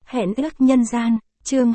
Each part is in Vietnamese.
Hẹn ước nhân gian, chương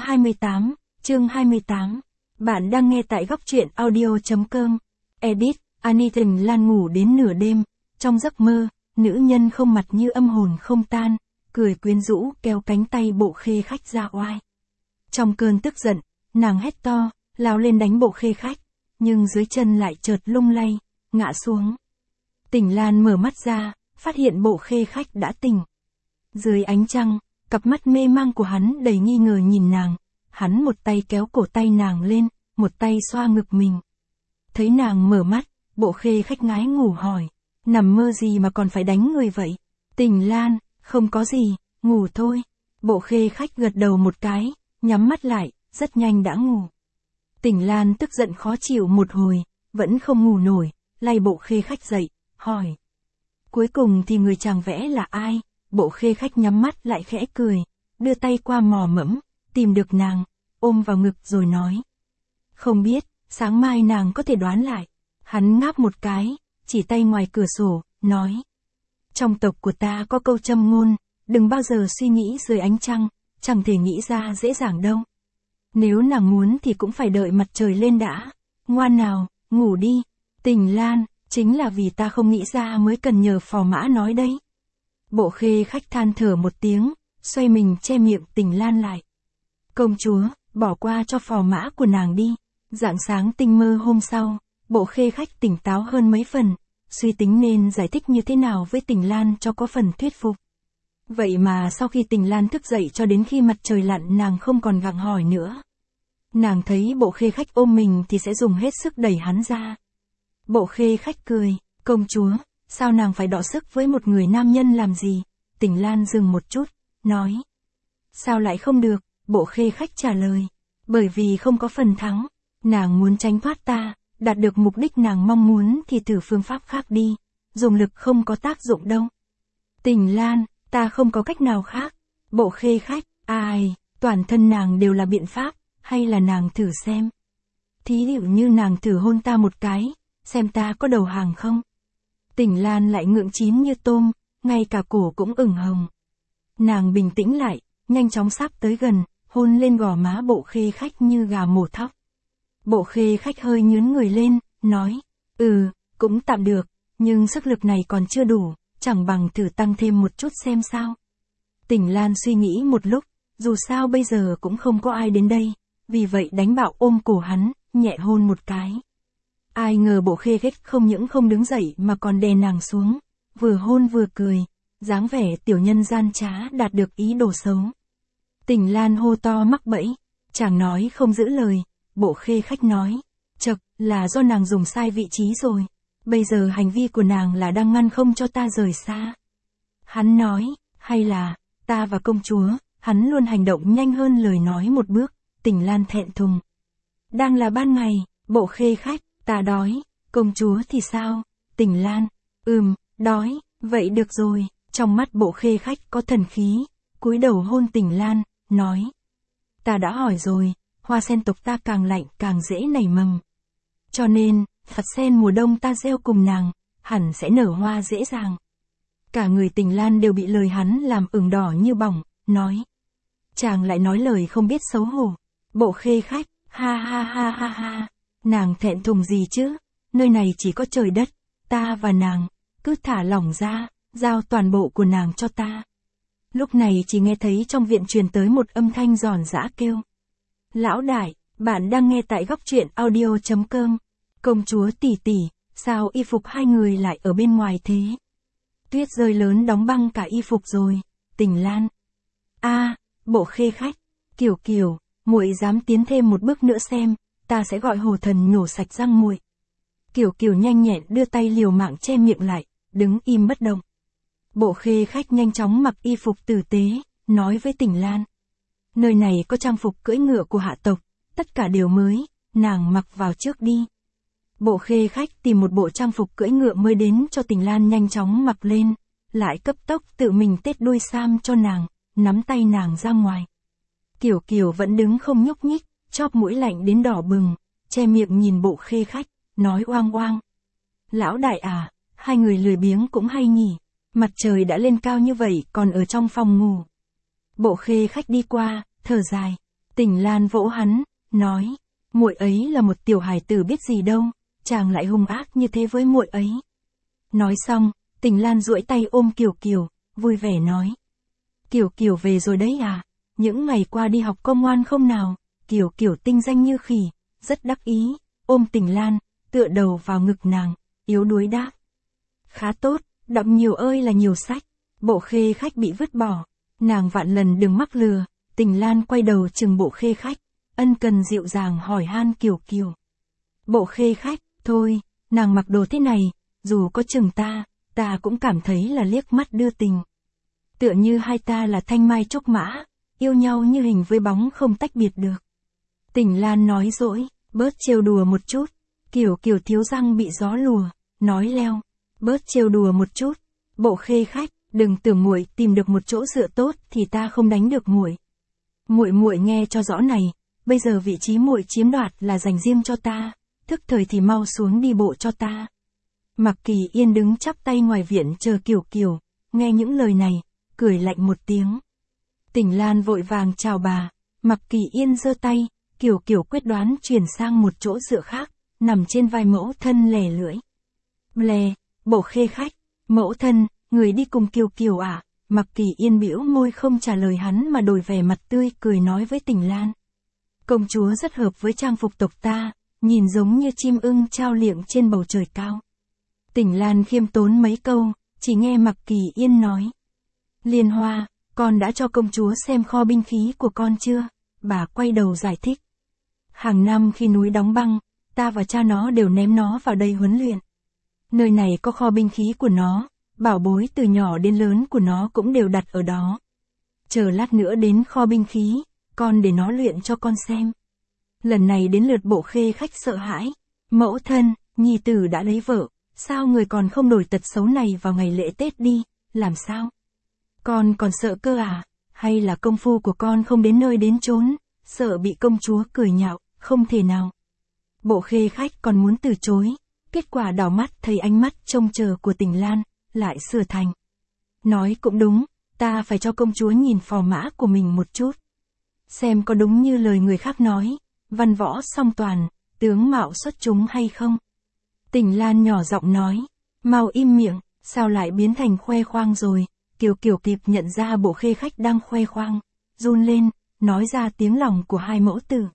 28. Bạn đang nghe tại góc truyện audio.com. Edit, Annie Tình Lan ngủ đến nửa đêm, trong giấc mơ, nữ nhân không mặt như âm hồn không tan, cười quyến rũ kéo cánh tay Bộ Khê Khách ra oai. Trong cơn tức giận, nàng hét to, lao lên đánh Bộ Khê Khách, nhưng dưới chân lại chợt lung lay, ngã xuống. Tình Lan mở mắt ra, phát hiện Bộ Khê Khách đã tỉnh. Dưới ánh trăng, cặp mắt mê mang của hắn đầy nghi ngờ nhìn nàng, hắn một tay kéo cổ tay nàng lên, một tay xoa ngực mình. Thấy nàng mở mắt, Bộ Khê Khách ngái ngủ hỏi, nằm mơ gì mà còn phải đánh người vậy? Tình Lan, không có gì, ngủ thôi. Bộ Khê Khách gật đầu một cái, nhắm mắt lại, rất nhanh đã ngủ. Tình Lan tức giận khó chịu một hồi, vẫn không ngủ nổi, lay Bộ Khê Khách dậy, hỏi. Cuối cùng thì người chàng vẽ là ai? Bộ Khê Khách nhắm mắt lại khẽ cười, đưa tay qua mò mẫm, tìm được nàng, ôm vào ngực rồi nói. Không biết, sáng mai nàng có thể đoán lại. Hắn ngáp một cái, chỉ tay ngoài cửa sổ, nói. Trong tộc của ta có câu châm ngôn, đừng bao giờ suy nghĩ dưới ánh trăng, chẳng thể nghĩ ra dễ dàng đâu. Nếu nàng muốn thì cũng phải đợi mặt trời lên đã. Ngoan nào, ngủ đi. Tình Lan, chính là vì ta không nghĩ ra mới cần nhờ phò mã nói đấy. Bộ Khê Khách than thở một tiếng, xoay mình che miệng Tình Lan lại. Công chúa, bỏ qua cho phò mã của nàng đi. Rạng sáng tinh mơ hôm sau, Bộ Khê Khách tỉnh táo hơn mấy phần, suy tính nên giải thích như thế nào với Tình Lan cho có phần thuyết phục. Vậy mà sau khi Tình Lan thức dậy cho đến khi mặt trời lặn nàng không còn gặng hỏi nữa. Nàng thấy Bộ Khê Khách ôm mình thì sẽ dùng hết sức đẩy hắn ra. Bộ Khê Khách cười, công chúa, sao nàng phải đọ sức với một người nam nhân làm gì? Tình Lan dừng một chút, nói. Sao lại không được? Bộ Khê Khách trả lời. Bởi vì không có phần thắng, nàng muốn tránh thoát ta, đạt được mục đích nàng mong muốn thì thử phương pháp khác đi, dùng lực không có tác dụng đâu. Tình Lan, ta không có cách nào khác. Bộ Khê Khách, ai, toàn thân nàng đều là biện pháp, hay là nàng thử xem. Thí dụ như nàng thử hôn ta một cái, xem ta có đầu hàng không. Tình Lan lại ngượng chín như tôm, ngay cả cổ cũng ửng hồng. Nàng bình tĩnh lại, nhanh chóng sắp tới gần, hôn lên gò má Bộ Khê Khách như gà mổ thóc. Bộ Khê Khách hơi nhướng người lên, nói, cũng tạm được, nhưng sức lực này còn chưa đủ, chẳng bằng thử tăng thêm một chút xem sao. Tình Lan suy nghĩ một lúc, dù sao bây giờ cũng không có ai đến đây, vì vậy đánh bạo ôm cổ hắn, nhẹ hôn một cái. Ai ngờ Bộ Khê Khách không những không đứng dậy mà còn đè nàng xuống, vừa hôn vừa cười, dáng vẻ tiểu nhân gian trá đạt được ý đồ xấu. Tình Lan hô to mắc bẫy, chàng nói không giữ lời. Bộ Khê Khách nói, chậc, là do nàng dùng sai vị trí rồi, bây giờ hành vi của nàng là đang ngăn không cho ta rời xa. Hắn nói, hay là, ta và công chúa, hắn luôn hành động nhanh hơn lời nói một bước. Tình Lan thẹn thùng. Đang là ban ngày, Bộ Khê Khách, ta đói, công chúa thì sao? Tình Lan, đói, vậy được rồi. Trong mắt Bộ Khê Khách có thần khí, cúi đầu hôn Tình Lan, nói. Ta đã hỏi rồi, hoa sen tộc ta càng lạnh càng dễ nảy mầm. Cho nên, Phật sen mùa đông ta gieo cùng nàng, hẳn sẽ nở hoa dễ dàng. Cả người Tình Lan đều bị lời hắn làm ửng đỏ như bỏng, nói. Chàng lại nói lời không biết xấu hổ. Bộ Khê Khách, ha ha ha ha ha, nàng thẹn thùng gì chứ, nơi này chỉ có trời đất, ta và nàng, cứ thả lỏng ra, giao toàn bộ của nàng cho ta. Lúc này chỉ nghe thấy trong viện truyền tới một âm thanh giòn giã kêu. Lão đại, bạn đang nghe tại góc truyện audio.com. Công chúa tỷ tỷ, sao y phục hai người lại ở bên ngoài thế? Tuyết rơi lớn đóng băng cả y phục rồi. Tình Lan. Bộ Khê Khách, Kiều, muội dám tiến thêm một bước nữa xem, ta sẽ gọi Hồ Thần nhổ sạch răng muội. Kiều nhanh nhẹn đưa tay liều mạng che miệng lại, đứng im bất động. Bộ Khê Khách nhanh chóng mặc y phục tử tế, nói với Tình Lan. Nơi này có trang phục cưỡi ngựa của hạ tộc, tất cả đều mới, nàng mặc vào trước đi. Bộ Khê Khách tìm một bộ trang phục cưỡi ngựa mới đến cho Tình Lan nhanh chóng mặc lên, lại cấp tốc tự mình tết đuôi sam cho nàng, nắm tay nàng ra ngoài. Kiều vẫn đứng không nhúc nhích, chóp mũi lạnh đến đỏ bừng, che miệng nhìn Bộ Khê Khách, nói oang oang. Lão đại à, hai người lười biếng cũng hay nhỉ, mặt trời đã lên cao như vậy còn ở trong phòng ngủ. Bộ Khê Khách đi qua, thở dài. Tỉnh Lan vỗ hắn, nói, muội ấy là một tiểu hài tử biết gì đâu, chàng lại hung ác như thế với muội ấy. Nói xong, Tỉnh Lan duỗi tay ôm Kiều Kiều, vui vẻ nói. Kiều Kiều về rồi đấy à, những ngày qua đi học có ngoan không nào? Kiều Kiều tinh danh như khỉ, rất đắc ý, ôm Tỉnh Lan, tựa đầu vào ngực nàng, yếu đuối đáp. Khá tốt, đọc nhiều ơi là nhiều sách. Bộ Khê Khách bị vứt bỏ, nàng vạn lần đừng mắc lừa. Tỉnh Lan quay đầu chừng Bộ Khê Khách, ân cần dịu dàng hỏi han Kiều Kiều. Bộ Khê Khách, thôi, nàng mặc đồ thế này, dù có chừng ta cũng cảm thấy là liếc mắt đưa tình. Tựa như hai ta là thanh mai trúc mã, yêu nhau như hình với bóng không tách biệt được. Tỉnh Lan nói dỗi, bớt trêu đùa một chút. Kiều Kiều thiếu răng bị gió lùa, nói leo, bớt trêu đùa một chút. Bộ Khê Khách, đừng tưởng muội tìm được một chỗ dựa tốt thì ta không đánh được muội. Muội nghe cho rõ này, bây giờ vị trí muội chiếm đoạt là dành riêng cho ta, thức thời thì mau xuống đi bộ cho ta. Mạc Kỳ Yên đứng chắp tay ngoài viện chờ Kiều Kiều, nghe những lời này, cười lạnh một tiếng. Tỉnh Lan vội vàng chào bà, Mạc Kỳ Yên giơ tay, Kiều Kiều quyết đoán chuyển sang một chỗ dựa khác, nằm trên vai mẫu thân lè lưỡi. Lè, Bộ Khê Khách, mẫu thân, người đi cùng Kiều Kiều à? Mạc Kỳ Yên bĩu môi không trả lời hắn mà đổi vẻ mặt tươi cười nói với Tỉnh Lan. Công chúa rất hợp với trang phục tộc ta, nhìn giống như chim ưng trao liệng trên bầu trời cao. Tỉnh Lan khiêm tốn mấy câu, chỉ nghe Mạc Kỳ Yên nói. Liên Hoa, con đã cho công chúa xem kho binh khí của con chưa? Bà quay đầu giải thích. Hàng năm khi núi đóng băng, ta và cha nó đều ném nó vào đây huấn luyện. Nơi này có kho binh khí của nó, bảo bối từ nhỏ đến lớn của nó cũng đều đặt ở đó. Chờ lát nữa đến kho binh khí, con để nó luyện cho con xem. Lần này đến lượt Bộ Khê Khách sợ hãi. Mẫu thân, nhi tử đã lấy vợ, sao người còn không đổi tật xấu này vào ngày lễ Tết đi, làm sao? Con còn sợ cơ à? Hay là công phu của con không đến nơi đến chốn, sợ bị công chúa cười nhạo, không thể nào. Bộ Khê Khách còn muốn từ chối, kết quả đảo mắt thấy ánh mắt trông chờ của Tỉnh Lan, lại sửa thành. Nói cũng đúng, ta phải cho công chúa nhìn phò mã của mình một chút. Xem có đúng như lời người khác nói, văn võ song toàn, tướng mạo xuất chúng hay không. Tỉnh Lan nhỏ giọng nói, mau im miệng, sao lại biến thành khoe khoang rồi. Kiều Kiều kịp nhận ra Bộ Khê Khách đang khoe khoang, run lên, nói ra tiếng lòng của hai mẫu tử.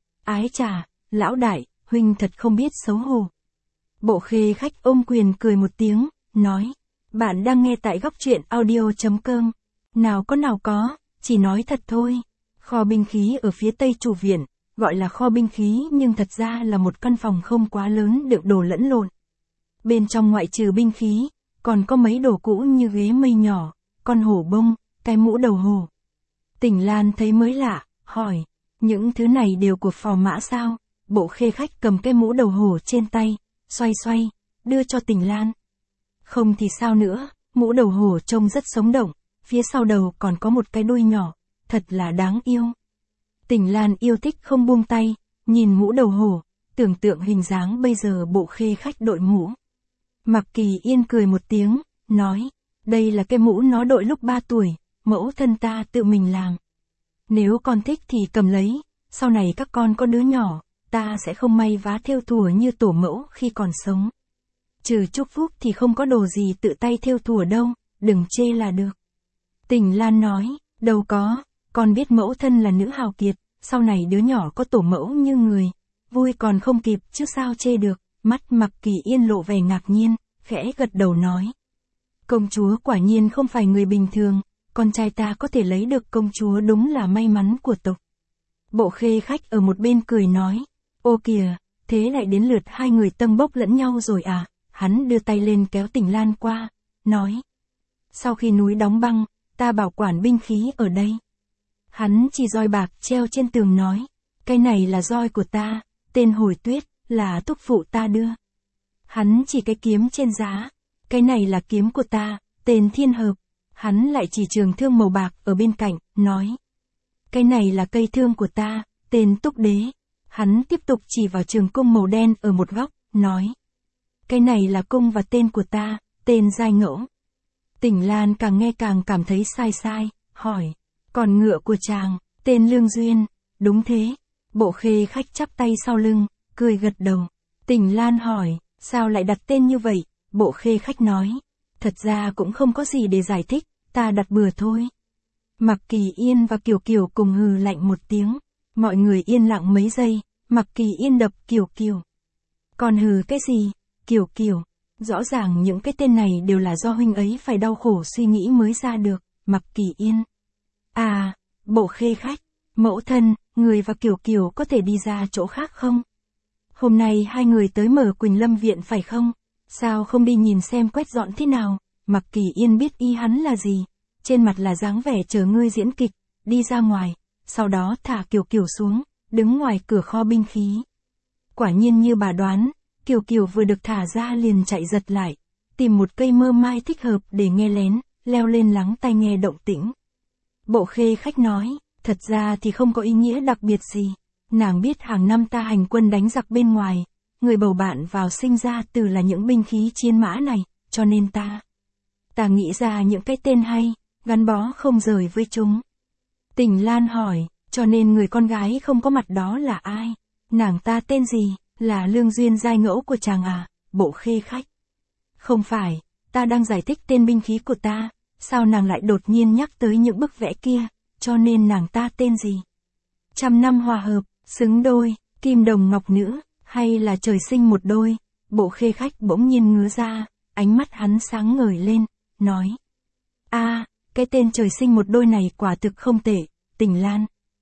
Ái chà, lão đại, huynh thật không biết xấu hổ. Bộ Khê Khách ôm quyền cười một tiếng, nói, bạn đang nghe tại góc truyện audio.com. Nào có, chỉ nói thật thôi. Kho binh khí ở phía tây chủ viện, gọi là kho binh khí nhưng thật ra là một căn phòng không quá lớn đựng đồ lẫn lộn. Bên trong ngoại trừ binh khí, còn có mấy đồ cũ như ghế mây nhỏ, con hổ bông, cái mũ đầu hổ. Tỉnh Lan thấy mới lạ, hỏi, những thứ này đều của phò mã sao? Bộ Khê Khách cầm cái mũ đầu hổ trên tay, xoay, đưa cho Tỉnh Lan. Không thì sao nữa, mũ đầu hổ trông rất sống động, phía sau đầu còn có một cái đuôi nhỏ, thật là đáng yêu. Tỉnh Lan yêu thích không buông tay, nhìn mũ đầu hổ, tưởng tượng hình dáng bây giờ Bộ Khê Khách đội mũ. Mạc Kỳ Yên cười một tiếng, nói, đây là cái mũ nó đội lúc 3 tuổi, mẫu thân ta tự mình làm. Nếu con thích thì cầm lấy, sau này các con có đứa nhỏ, ta sẽ không may vá thêu thùa như tổ mẫu khi còn sống. Trừ chúc phúc thì không có đồ gì tự tay thêu thùa đâu, đừng chê là được. Tỉnh Lan nói, đâu có, con biết mẫu thân là nữ hào kiệt, sau này đứa nhỏ có tổ mẫu như người, vui còn không kịp chứ sao chê được. Mắt Mạc Kỳ Yên lộ vẻ ngạc nhiên, khẽ gật đầu nói. Công chúa quả nhiên không phải người bình thường, con trai ta có thể lấy được công chúa đúng là may mắn của tộc. Bộ Khê Khách ở một bên cười nói, ô kìa, thế lại đến lượt hai người tâng bốc lẫn nhau rồi à? Hắn đưa tay lên kéo Tỉnh Lan qua, nói. Sau khi núi đóng băng, ta bảo quản binh khí ở đây. Hắn chỉ roi bạc treo trên tường nói, cái này là roi của ta, tên Hồi Tuyết, là thúc phụ ta đưa. Hắn chỉ cái kiếm trên giá, cái này là kiếm của ta, tên Thiên Hợp. Hắn lại chỉ trường thương màu bạc ở bên cạnh, nói. Cái này là cây thương của ta, tên Túc Đế. Hắn tiếp tục chỉ vào trường cung màu đen ở một góc, nói. Cái này là cung và tên của ta, tên Giai Ngẫu. Tỉnh Lan càng nghe càng cảm thấy sai, hỏi. Còn ngựa của chàng, tên Lương Duyên, đúng thế. Bộ khê khách chắp tay sau lưng, cười gật đầu. Tình Lan hỏi, sao lại đặt tên như vậy? Bộ khê khách nói, thật ra cũng không có gì để giải thích, ta đặt bừa thôi. Mạc Kỳ Yên và Kiều Kiều cùng hừ lạnh một tiếng. Mọi người yên lặng mấy giây, Mạc Kỳ Yên đập Kiều Kiều. Còn hừ cái gì? Kiều Kiều. Rõ ràng những cái tên này đều là do huynh ấy phải đau khổ suy nghĩ mới ra được. Mạc Kỳ Yên. À, Bộ khê khách, mẫu thân, người và Kiều Kiều có thể đi ra chỗ khác không? Hôm nay hai người tới mở Quỳnh Lâm Viện phải không? Sao không đi nhìn xem quét dọn thế nào? Mạc Kỳ Yên biết ý hắn là gì. Trên mặt là dáng vẻ chờ ngươi diễn kịch, đi ra ngoài, sau đó thả Kiều Kiều xuống, đứng ngoài cửa kho binh khí. Quả nhiên như bà đoán, Kiều Kiều vừa được thả ra liền chạy giật lại, tìm một cây mơ mai thích hợp để nghe lén, leo lên lắng tai nghe động tĩnh. Bộ khê khách nói, thật ra thì không có ý nghĩa đặc biệt gì. Nàng biết hàng năm ta hành quân đánh giặc bên ngoài, người bầu bạn vào sinh ra từ là những binh khí chiến mã này, cho nên ta nghĩ ra những cái tên hay, gắn bó không rời với chúng. Tình Lan hỏi, cho nên người con gái không có mặt đó là ai? Nàng ta tên gì? Là Lương Duyên giai ngẫu của chàng à? Bộ khê khách. Không phải, ta đang giải thích tên binh khí của ta, sao nàng lại đột nhiên nhắc tới những bức vẽ kia, cho nên nàng ta tên gì? Trăm năm hòa hợp, xứng đôi, kim đồng ngọc nữ, hay là trời sinh một đôi? Bộ khê khách bỗng nhiên ngứa ra, ánh mắt hắn sáng ngời lên, nói. Cái tên trời sinh một đôi này quả thực không tệ, Tình Lan.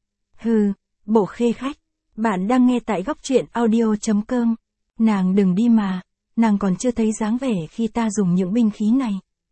Hừ, Bộ khê khách, bạn đang nghe tại góc truyện audio.com. Nàng đừng đi mà, nàng còn chưa thấy dáng vẻ khi ta dùng những binh khí này.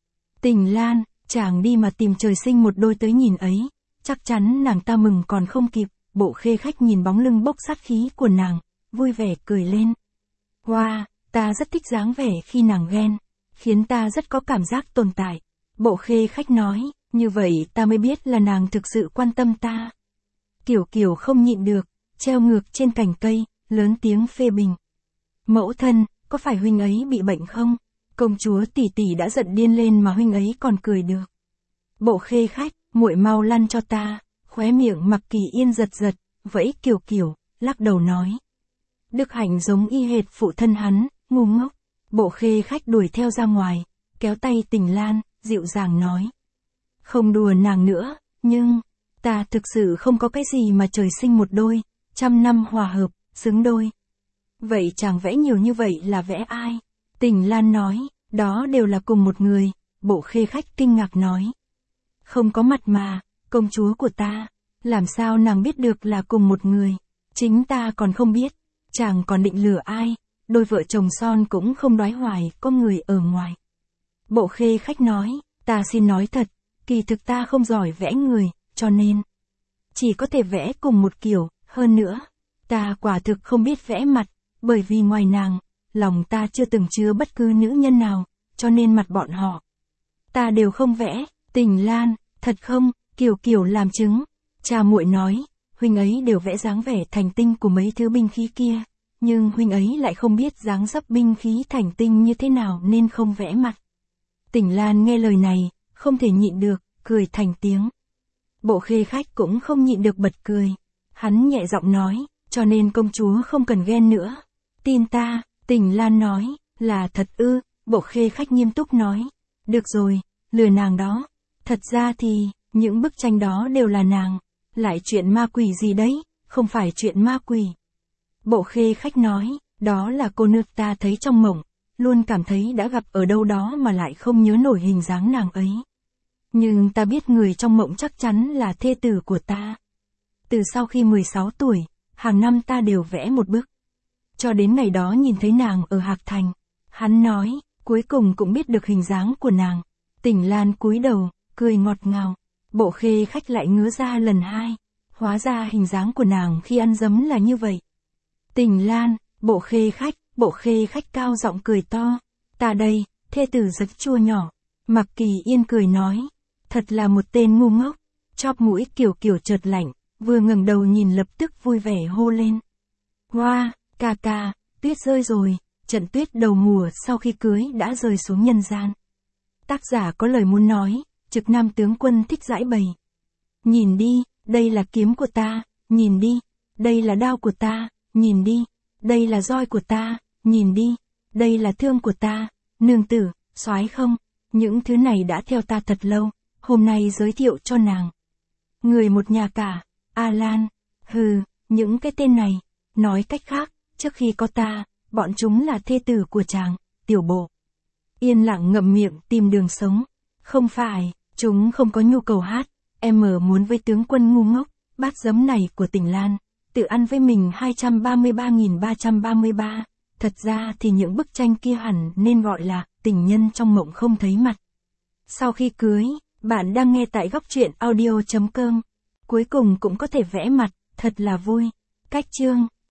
Tình Lan, chàng đi mà tìm trời sinh một đôi tới nhìn ấy, chắc chắn nàng ta mừng còn không kịp. Bộ khê khách nhìn bóng lưng bốc sát khí của nàng, vui vẻ cười lên. Wow, ta rất thích dáng vẻ khi nàng ghen, khiến ta rất có cảm giác tồn tại. Bộ khê khách nói, như vậy ta mới biết là nàng thực sự quan tâm ta. Kiều Kiều không nhịn được, treo ngược trên cành cây, lớn tiếng phê bình. Mẫu thân, có phải huynh ấy bị bệnh không? Công chúa tỷ tỷ đã giận điên lên mà huynh ấy còn cười được. Bộ khê khách, muội mau lăn cho ta. Khóe miệng Mạc Kỳ Yên giật giật, vẫy Kiều Kiều, lắc đầu nói. Đức Hạnh giống y hệt phụ thân hắn, ngu ngốc. Bộ khê khách đuổi theo ra ngoài, kéo tay Tình Lan, dịu dàng nói. Không đùa nàng nữa, nhưng, ta thực sự không có cái gì mà trời sinh một đôi, trăm năm hòa hợp, xứng đôi. Vậy chàng vẽ nhiều như vậy là vẽ ai? Tình Lan nói, đó đều là cùng một người. Bộ khê khách kinh ngạc nói. Không có mặt mà, công chúa của ta, làm sao nàng biết được là cùng một người? Chính ta còn không biết, chàng còn định lừa ai? Đôi vợ chồng son cũng không đoái hoài, có người ở ngoài. Bộ khê khách nói, ta xin nói thật, kỳ thực ta không giỏi vẽ người, cho nên chỉ có thể vẽ cùng một kiểu, hơn nữa, ta quả thực không biết vẽ mặt, bởi vì ngoài nàng, lòng ta chưa từng chứa bất cứ nữ nhân nào, cho nên mặt bọn họ ta đều không vẽ. Tình Lan, thật không? Kiều Kiều làm chứng. Cha muội nói, huynh ấy đều vẽ dáng vẻ thành tinh của mấy thứ binh khí kia, nhưng huynh ấy lại không biết dáng dấp binh khí thành tinh như thế nào nên không vẽ mặt. Tình Lan nghe lời này, không thể nhịn được, cười thành tiếng. Bộ khê khách cũng không nhịn được bật cười. Hắn nhẹ giọng nói, cho nên công chúa không cần ghen nữa. Tin ta, Tình Lan nói, là thật ư? Bộ khê khách nghiêm túc nói. Được rồi, lừa nàng đó. Thật ra thì, những bức tranh đó đều là nàng. Lại chuyện ma quỷ gì đấy, không phải chuyện ma quỷ. Bộ khê khách nói, đó là cô nước ta thấy trong mộng, luôn cảm thấy đã gặp ở đâu đó mà lại không nhớ nổi hình dáng nàng ấy. Nhưng ta biết người trong mộng chắc chắn là thê tử của ta. Từ sau khi 16 tuổi, hàng năm ta đều vẽ một bức. Cho đến ngày đó nhìn thấy nàng ở Hạc Thành. Hắn nói, cuối cùng cũng biết được hình dáng của nàng. Tình Lan cúi đầu, cười ngọt ngào. Bộ khê khách lại ngứa ra lần hai. Hóa ra hình dáng của nàng khi ăn dấm là như vậy. Tình Lan, bộ khê khách cao giọng cười to. Ta đây, thê tử giật chua nhỏ. Mạc Kỳ Yên cười nói. Thật là một tên ngu ngốc. Chóp mũi Kiều Kiều chợt lạnh, vừa ngẩng đầu nhìn lập tức vui vẻ hô lên. Hoa, ca ca, tuyết rơi rồi, trận tuyết đầu mùa sau khi cưới đã rơi xuống nhân gian. Tác giả có lời muốn nói, Trực Nam tướng quân thích giải bày. nhìn đi, đây là kiếm của ta, nhìn đi, đây là đao của ta, nhìn đi, đây là roi của ta, nhìn đi, đây là thương của ta, nương tử, soái không, những thứ này đã theo ta thật lâu, hôm nay giới thiệu cho nàng. Người một nhà cả, Alan, hừ, những cái tên này, nói cách khác, trước khi có ta, bọn chúng là thê tử của chàng, tiểu bộ. Yên lặng ngậm miệng tìm đường sống, không phải, chúng không có nhu cầu hát, em muốn với tướng quân ngu ngốc, bát giấm này của tỉnh Lan, tự ăn với mình 233.333, thật ra thì những bức tranh kia hẳn nên gọi là tình nhân trong mộng không thấy mặt. Sau khi cưới, bạn đang nghe tại góc truyện audio.com, cuối cùng cũng có thể vẽ mặt, thật là vui. Cách chương